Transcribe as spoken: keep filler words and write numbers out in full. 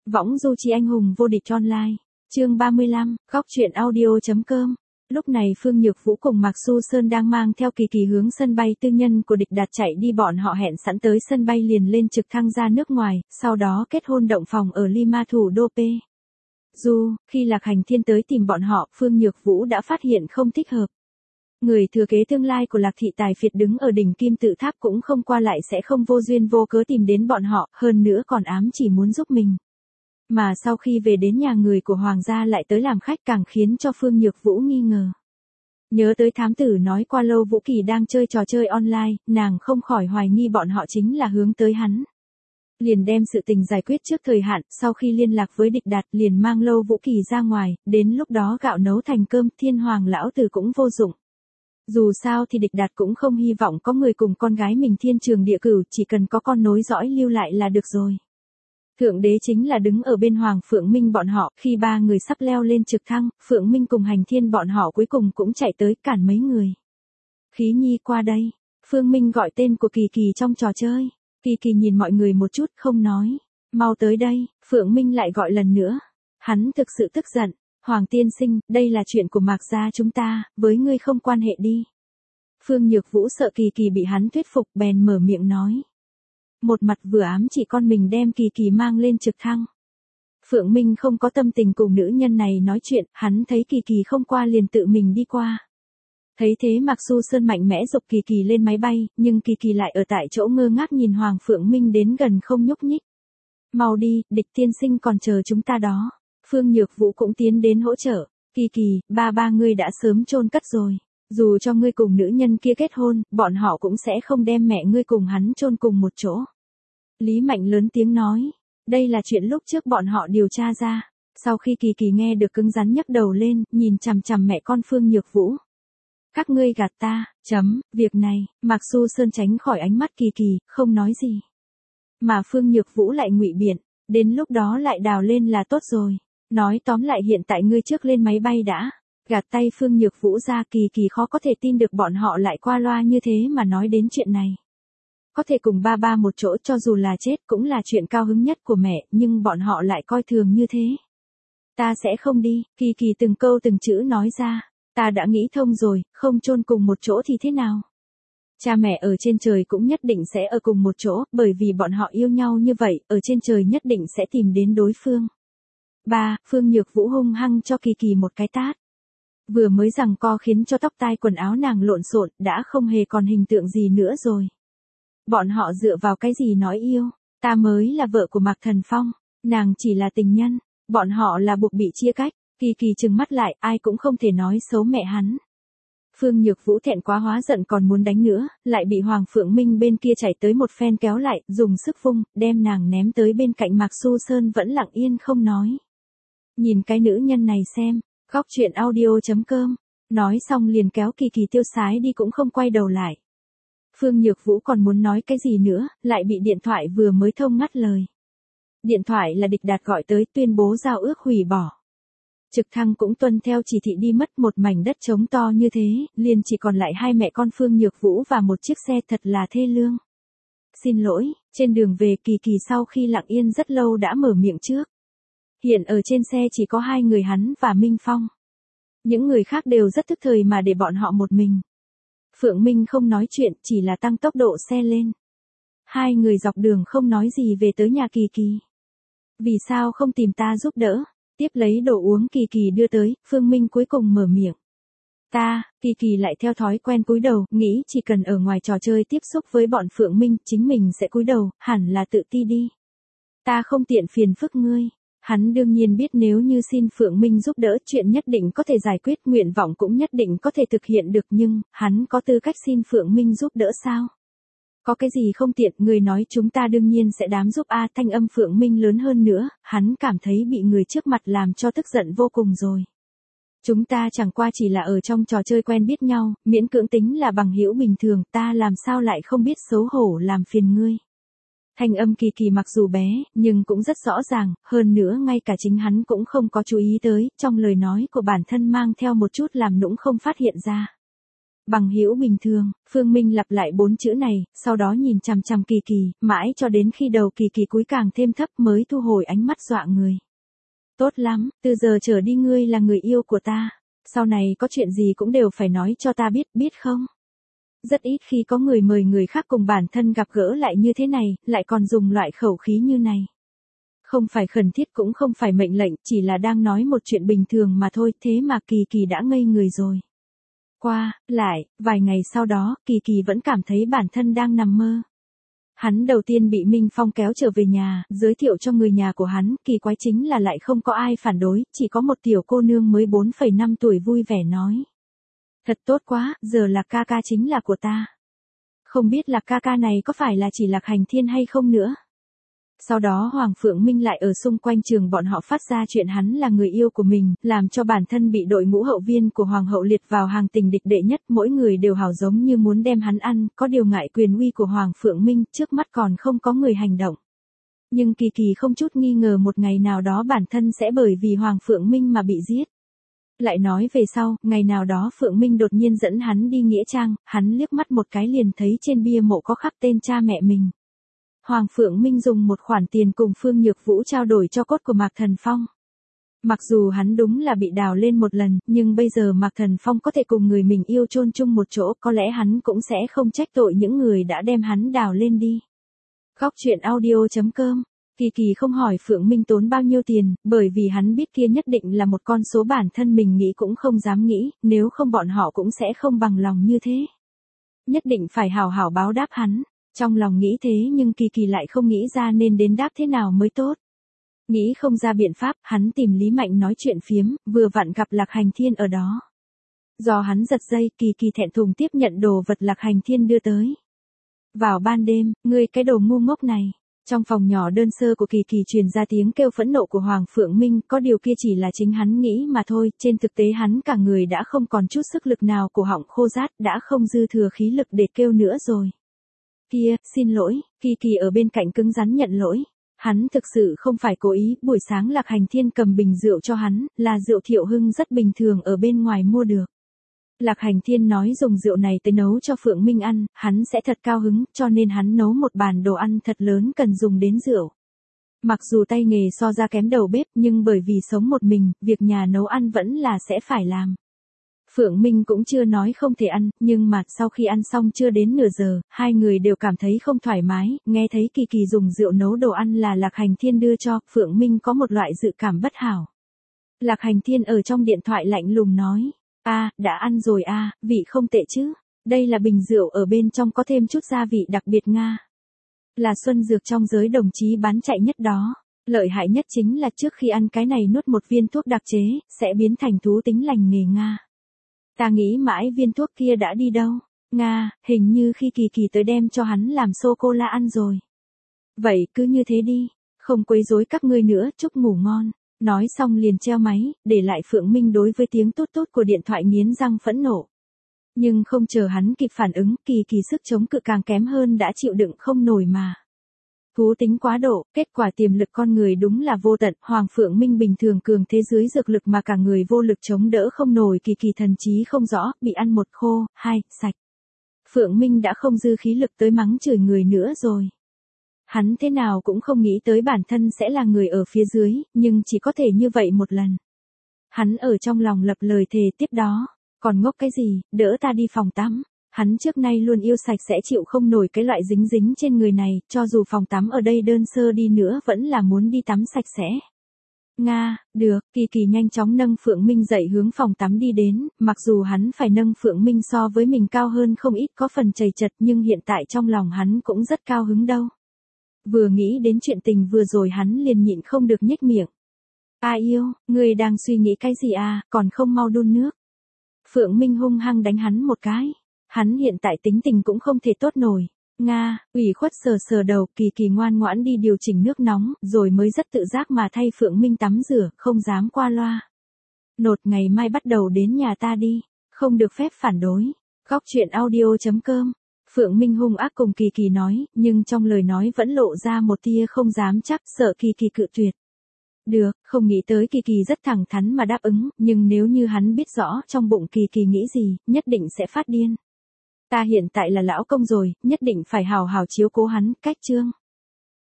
Võng du chi anh hùng vô địch online. Chương ba mươi lăm, góc truyện audio.com. Lúc này Phương Nhược Vũ cùng Mạc Xu Sơn đang mang theo Kỳ Kỳ hướng sân bay tư nhân của Địch Đạt chạy đi, bọn họ hẹn sẵn tới sân bay liền lên trực thăng ra nước ngoài, sau đó kết hôn động phòng ở Lima thủ đô P. Dù, khi Lạc Hành Thiên tới tìm bọn họ, Phương Nhược Vũ đã phát hiện không thích hợp. Người thừa kế tương lai của Lạc Thị Tài Phiệt đứng ở đỉnh Kim Tự Tháp cũng không qua lại sẽ không vô duyên vô cớ tìm đến bọn họ, hơn nữa còn ám chỉ muốn giúp mình. Mà sau khi về đến nhà người của Hoàng gia lại tới làm khách càng khiến cho Phương Nhược Vũ nghi ngờ. Nhớ tới thám tử nói qua Lâu Vũ Kỳ đang chơi trò chơi online, nàng không khỏi hoài nghi bọn họ chính là hướng tới hắn. Liền đem sự tình giải quyết trước thời hạn, sau khi liên lạc với Địch Đạt liền mang Lâu Vũ Kỳ ra ngoài, đến lúc đó gạo nấu thành cơm, Thiên Hoàng lão tử cũng vô dụng. Dù sao thì Địch Đạt cũng không hy vọng có người cùng con gái mình thiên trường địa cửu, chỉ cần có con nối dõi lưu lại là được rồi. Thượng đế chính là đứng ở bên Hoàng Phượng Minh bọn họ, khi ba người sắp leo lên trực thăng, Phượng Minh cùng Hành Thiên bọn họ cuối cùng cũng chạy tới cản mấy người. Khí Nhi qua đây, Phương Minh gọi tên của Kỳ Kỳ trong trò chơi. Kỳ Kỳ nhìn mọi người một chút không nói, mau tới đây, Phượng Minh lại gọi lần nữa. Hắn thực sự tức giận, Hoàng tiên sinh, đây là chuyện của Mạc gia chúng ta, với ngươi không quan hệ đi. Phương Nhược Vũ sợ Kỳ Kỳ bị hắn thuyết phục bèn mở miệng nói. Một mặt vừa ám chỉ con mình đem Kỳ Kỳ mang lên trực thăng. Phượng Minh không có tâm tình cùng nữ nhân này nói chuyện, hắn thấy Kỳ Kỳ không qua liền tự mình đi qua. Thấy thế Mạc Xu Sơn mạnh mẽ giục Kỳ Kỳ lên máy bay, nhưng Kỳ Kỳ lại ở tại chỗ ngơ ngác nhìn Hoàng Phượng Minh đến gần không nhúc nhích. Mau đi, Địch tiên sinh còn chờ chúng ta đó. Phương Nhược Vũ cũng tiến đến hỗ trợ. Kỳ Kỳ, ba ba ngươi đã sớm chôn cất rồi. Dù cho ngươi cùng nữ nhân kia kết hôn, bọn họ cũng sẽ không đem mẹ ngươi cùng hắn chôn cùng một chỗ. Lý Mạnh lớn tiếng nói. Đây là chuyện lúc trước bọn họ điều tra ra. Sau khi Kỳ Kỳ nghe được cứng rắn nhấc đầu lên, nhìn chằm chằm mẹ con Phương Nhược Vũ. Các ngươi gạt ta, chấm, việc này, Mạc Xu Sơn tránh khỏi ánh mắt Kỳ Kỳ, không nói gì. Mà Phương Nhược Vũ lại ngụy biện, đến lúc đó lại đào lên là tốt rồi. Nói tóm lại hiện tại ngươi trước lên máy bay đã. Gạt tay Phương Nhược Vũ ra, Kỳ Kỳ khó có thể tin được bọn họ lại qua loa như thế mà nói đến chuyện này. Có thể cùng ba ba một chỗ cho dù là chết cũng là chuyện cao hứng nhất của mẹ, nhưng bọn họ lại coi thường như thế. Ta sẽ không đi, Kỳ Kỳ từng câu từng chữ nói ra. Ta đã nghĩ thông rồi, không chôn cùng một chỗ thì thế nào? Cha mẹ ở trên trời cũng nhất định sẽ ở cùng một chỗ, bởi vì bọn họ yêu nhau như vậy, ở trên trời nhất định sẽ tìm đến đối phương. Ba, Phương Nhược Vũ hung hăng cho Kỳ Kỳ một cái tát. Vừa mới giằng co khiến cho tóc tai quần áo nàng lộn xộn, đã không hề còn hình tượng gì nữa rồi. Bọn họ dựa vào cái gì nói yêu? Ta mới là vợ của Mạc Thần Phong, nàng chỉ là tình nhân, bọn họ là buộc bị chia cách. Kỳ Kỳ trừng mắt lại, ai cũng không thể nói xấu mẹ hắn. Phương Nhược Vũ thẹn quá hóa giận còn muốn đánh nữa, lại bị Hoàng Phượng Minh bên kia chạy tới một phen kéo lại, dùng sức vung, đem nàng ném tới bên cạnh Mạc Xu Sơn vẫn lặng yên không nói. Nhìn cái nữ nhân này xem, góc truyện audio.com, nói xong liền kéo Kỳ Kỳ tiêu sái đi cũng không quay đầu lại. Phương Nhược Vũ còn muốn nói cái gì nữa, lại bị điện thoại vừa mới thông ngắt lời. Điện thoại là Địch Đạt gọi tới tuyên bố giao ước hủy bỏ. Trực thăng cũng tuân theo chỉ thị đi mất, một mảnh đất trống to như thế, liền chỉ còn lại hai mẹ con Phương Nhược Vũ và một chiếc xe, thật là thê lương. Xin lỗi, trên đường về Kỳ Kỳ sau khi lặng yên rất lâu đã mở miệng trước. Hiện ở trên xe chỉ có hai người hắn và Minh Phong. Những người khác đều rất tức thời mà để bọn họ một mình. Phượng Minh không nói chuyện, chỉ là tăng tốc độ xe lên. Hai người dọc đường không nói gì về tới nhà Kỳ Kỳ. Vì sao không tìm ta giúp đỡ? Tiếp lấy đồ uống Kỳ Kỳ đưa tới, Phương Minh cuối cùng mở miệng. Ta, Kỳ Kỳ lại theo thói quen cúi đầu, nghĩ chỉ cần ở ngoài trò chơi tiếp xúc với bọn Phượng Minh, chính mình sẽ cúi đầu, hẳn là tự ti đi. Ta không tiện phiền phức ngươi. Hắn đương nhiên biết nếu như xin Phượng Minh giúp đỡ chuyện nhất định có thể giải quyết, nguyện vọng cũng nhất định có thể thực hiện được, nhưng, hắn có tư cách xin Phượng Minh giúp đỡ sao? Có cái gì không tiện, người nói chúng ta đương nhiên sẽ đám giúp a. Thanh âm Phượng Minh lớn hơn nữa, hắn cảm thấy bị người trước mặt làm cho tức giận vô cùng rồi. Chúng ta chẳng qua chỉ là ở trong trò chơi quen biết nhau, miễn cưỡng tính là bằng hữu bình thường, ta làm sao lại không biết xấu hổ làm phiền ngươi. Thanh âm Kỳ Kỳ mặc dù bé, nhưng cũng rất rõ ràng, hơn nữa ngay cả chính hắn cũng không có chú ý tới, trong lời nói của bản thân mang theo một chút làm nũng không phát hiện ra. Bằng hữu bình thường, Phương Minh lặp lại bốn chữ này, sau đó nhìn chằm chằm Kỳ Kỳ, mãi cho đến khi đầu Kỳ Kỳ cúi càng thêm thấp mới thu hồi ánh mắt dọa người. Tốt lắm, từ giờ trở đi ngươi là người yêu của ta. Sau này có chuyện gì cũng đều phải nói cho ta biết, biết không? Rất ít khi có người mời người khác cùng bản thân gặp gỡ lại như thế này, lại còn dùng loại khẩu khí như này. Không phải khẩn thiết cũng không phải mệnh lệnh, chỉ là đang nói một chuyện bình thường mà thôi, thế mà Kỳ Kỳ đã ngây người rồi. Qua, lại, vài ngày sau đó, Kỳ Kỳ vẫn cảm thấy bản thân đang nằm mơ. Hắn đầu tiên bị Minh Phong kéo trở về nhà, giới thiệu cho người nhà của hắn, kỳ quái chính là lại không có ai phản đối, chỉ có một tiểu cô nương mới bốn phẩy năm tuổi vui vẻ nói. Thật tốt quá, giờ Lạc ca ca chính là của ta. Không biết Lạc ca ca này có phải là chỉ Lạc Hành Thiên hay không nữa. Sau đó Hoàng Phượng Minh lại ở xung quanh trường bọn họ phát ra chuyện hắn là người yêu của mình, làm cho bản thân bị đội ngũ hậu viên của Hoàng hậu liệt vào hàng tình địch đệ nhất, mỗi người đều hào giống như muốn đem hắn ăn, có điều ngại quyền uy của Hoàng Phượng Minh, trước mắt còn không có người hành động. Nhưng Kỳ Kỳ không chút nghi ngờ một ngày nào đó bản thân sẽ bởi vì Hoàng Phượng Minh mà bị giết. Lại nói về sau, ngày nào đó Phượng Minh đột nhiên dẫn hắn đi nghĩa trang, hắn liếc mắt một cái liền thấy trên bia mộ có khắc tên cha mẹ mình. Hoàng Phượng Minh dùng một khoản tiền cùng Phương Nhược Vũ trao đổi cho cốt của Mạc Thần Phong. Mặc dù hắn đúng là bị đào lên một lần, nhưng bây giờ Mạc Thần Phong có thể cùng người mình yêu chôn chung một chỗ, có lẽ hắn cũng sẽ không trách tội những người đã đem hắn đào lên đi. Góc truyện audio chấm com. Kỳ Kỳ không hỏi Phượng Minh tốn bao nhiêu tiền, bởi vì hắn biết kia nhất định là một con số bản thân mình nghĩ cũng không dám nghĩ, nếu không bọn họ cũng sẽ không bằng lòng như thế. Nhất định phải hào hảo báo đáp hắn. Trong lòng nghĩ thế nhưng Kỳ Kỳ lại không nghĩ ra nên đến đáp thế nào mới tốt. Nghĩ không ra biện pháp, hắn tìm Lý Mạnh nói chuyện phiếm, vừa vặn gặp Lạc Hành Thiên ở đó. Do hắn giật dây, Kỳ Kỳ thẹn thùng tiếp nhận đồ vật Lạc Hành Thiên đưa tới. Vào ban đêm, ngươi cái đồ ngu ngốc này. Trong phòng nhỏ đơn sơ của Kỳ Kỳ truyền ra tiếng kêu phẫn nộ của Hoàng Phượng Minh, có điều kia chỉ là chính hắn nghĩ mà thôi, trên thực tế hắn cả người đã không còn chút sức lực nào, cổ họng khô rát, đã không dư thừa khí lực để kêu nữa rồi. Kia, xin lỗi, Kỳ Kỳ ở bên cạnh cứng rắn nhận lỗi. Hắn thực sự không phải cố ý, buổi sáng Lạc Hành Thiên cầm bình rượu cho hắn, là rượu Thiệu Hưng rất bình thường ở bên ngoài mua được. Lạc Hành Thiên nói dùng rượu này tới nấu cho Phượng Minh ăn, hắn sẽ thật cao hứng, cho nên hắn nấu một bàn đồ ăn thật lớn cần dùng đến rượu. Mặc dù tay nghề so ra kém đầu bếp nhưng bởi vì sống một mình, việc nhà nấu ăn vẫn là sẽ phải làm. Phượng Minh cũng chưa nói không thể ăn, nhưng mà sau khi ăn xong chưa đến nửa giờ, hai người đều cảm thấy không thoải mái, nghe thấy Kỳ Kỳ dùng rượu nấu đồ ăn là Lạc Hành Thiên đưa cho, Phượng Minh có một loại dự cảm bất hảo. Lạc Hành Thiên ở trong điện thoại lạnh lùng nói, a, đã ăn rồi a, vị không tệ chứ, đây là bình rượu ở bên trong có thêm chút gia vị đặc biệt Nga. Là xuân dược trong giới đồng chí bán chạy nhất đó. Lợi hại nhất chính là trước khi ăn cái này nuốt một viên thuốc đặc chế, sẽ biến thành thú tính lành nghề Nga. Ta nghĩ mãi viên thuốc kia đã đi đâu. Nga, hình như khi Kỳ Kỳ tới đem cho hắn làm sô-cô-la ăn rồi. Vậy cứ như thế đi, không quấy rối các ngươi nữa, chúc ngủ ngon. Nói xong liền treo máy, để lại Phượng Minh đối với tiếng tút tút của điện thoại nghiến răng phẫn nộ. Nhưng không chờ hắn kịp phản ứng, Kỳ Kỳ sức chống cự càng kém hơn đã chịu đựng không nổi mà. Thú tính quá độ, kết quả tiềm lực con người đúng là vô tận, Hoàng Phượng Minh bình thường cường thế dưới dược lực mà cả người vô lực chống đỡ không nổi, Kỳ Kỳ thần trí không rõ, bị ăn một khô, hai, sạch. Phượng Minh đã không dư khí lực tới mắng chửi người nữa rồi. Hắn thế nào cũng không nghĩ tới bản thân sẽ là người ở phía dưới, nhưng chỉ có thể như vậy một lần. Hắn ở trong lòng lập lời thề tiếp đó, còn ngốc cái gì, đỡ ta đi phòng tắm. Hắn trước nay luôn yêu sạch sẽ chịu không nổi cái loại dính dính trên người này, cho dù phòng tắm ở đây đơn sơ đi nữa vẫn là muốn đi tắm sạch sẽ. Nga, được, Kỳ Kỳ nhanh chóng nâng Phượng Minh dậy hướng phòng tắm đi đến, mặc dù hắn phải nâng Phượng Minh so với mình cao hơn không ít có phần chầy chật nhưng hiện tại trong lòng hắn cũng rất cao hứng đâu. Vừa nghĩ đến chuyện tình vừa rồi hắn liền nhịn không được nhếch miệng. A yêu, ngươi đang suy nghĩ cái gì à, còn không mau đun nước. Phượng Minh hung hăng đánh hắn một cái. Hắn hiện tại tính tình cũng không thể tốt nổi. Nga, ủy khuất sờ sờ đầu, Kỳ Kỳ ngoan ngoãn đi điều chỉnh nước nóng, rồi mới rất tự giác mà thay Phượng Minh tắm rửa, không dám qua loa. Nột ngày mai bắt đầu đến nhà ta đi, không được phép phản đối. Góc truyện audio chấm com. Phượng Minh hung ác cùng Kỳ Kỳ nói, nhưng trong lời nói vẫn lộ ra một tia không dám chắc, sợ Kỳ Kỳ cự tuyệt. Được, không nghĩ tới Kỳ Kỳ rất thẳng thắn mà đáp ứng, nhưng nếu như hắn biết rõ trong bụng Kỳ Kỳ nghĩ gì, nhất định sẽ phát điên. Ta hiện tại là lão công rồi, nhất định phải hào hào chiếu cố hắn, cách Trương.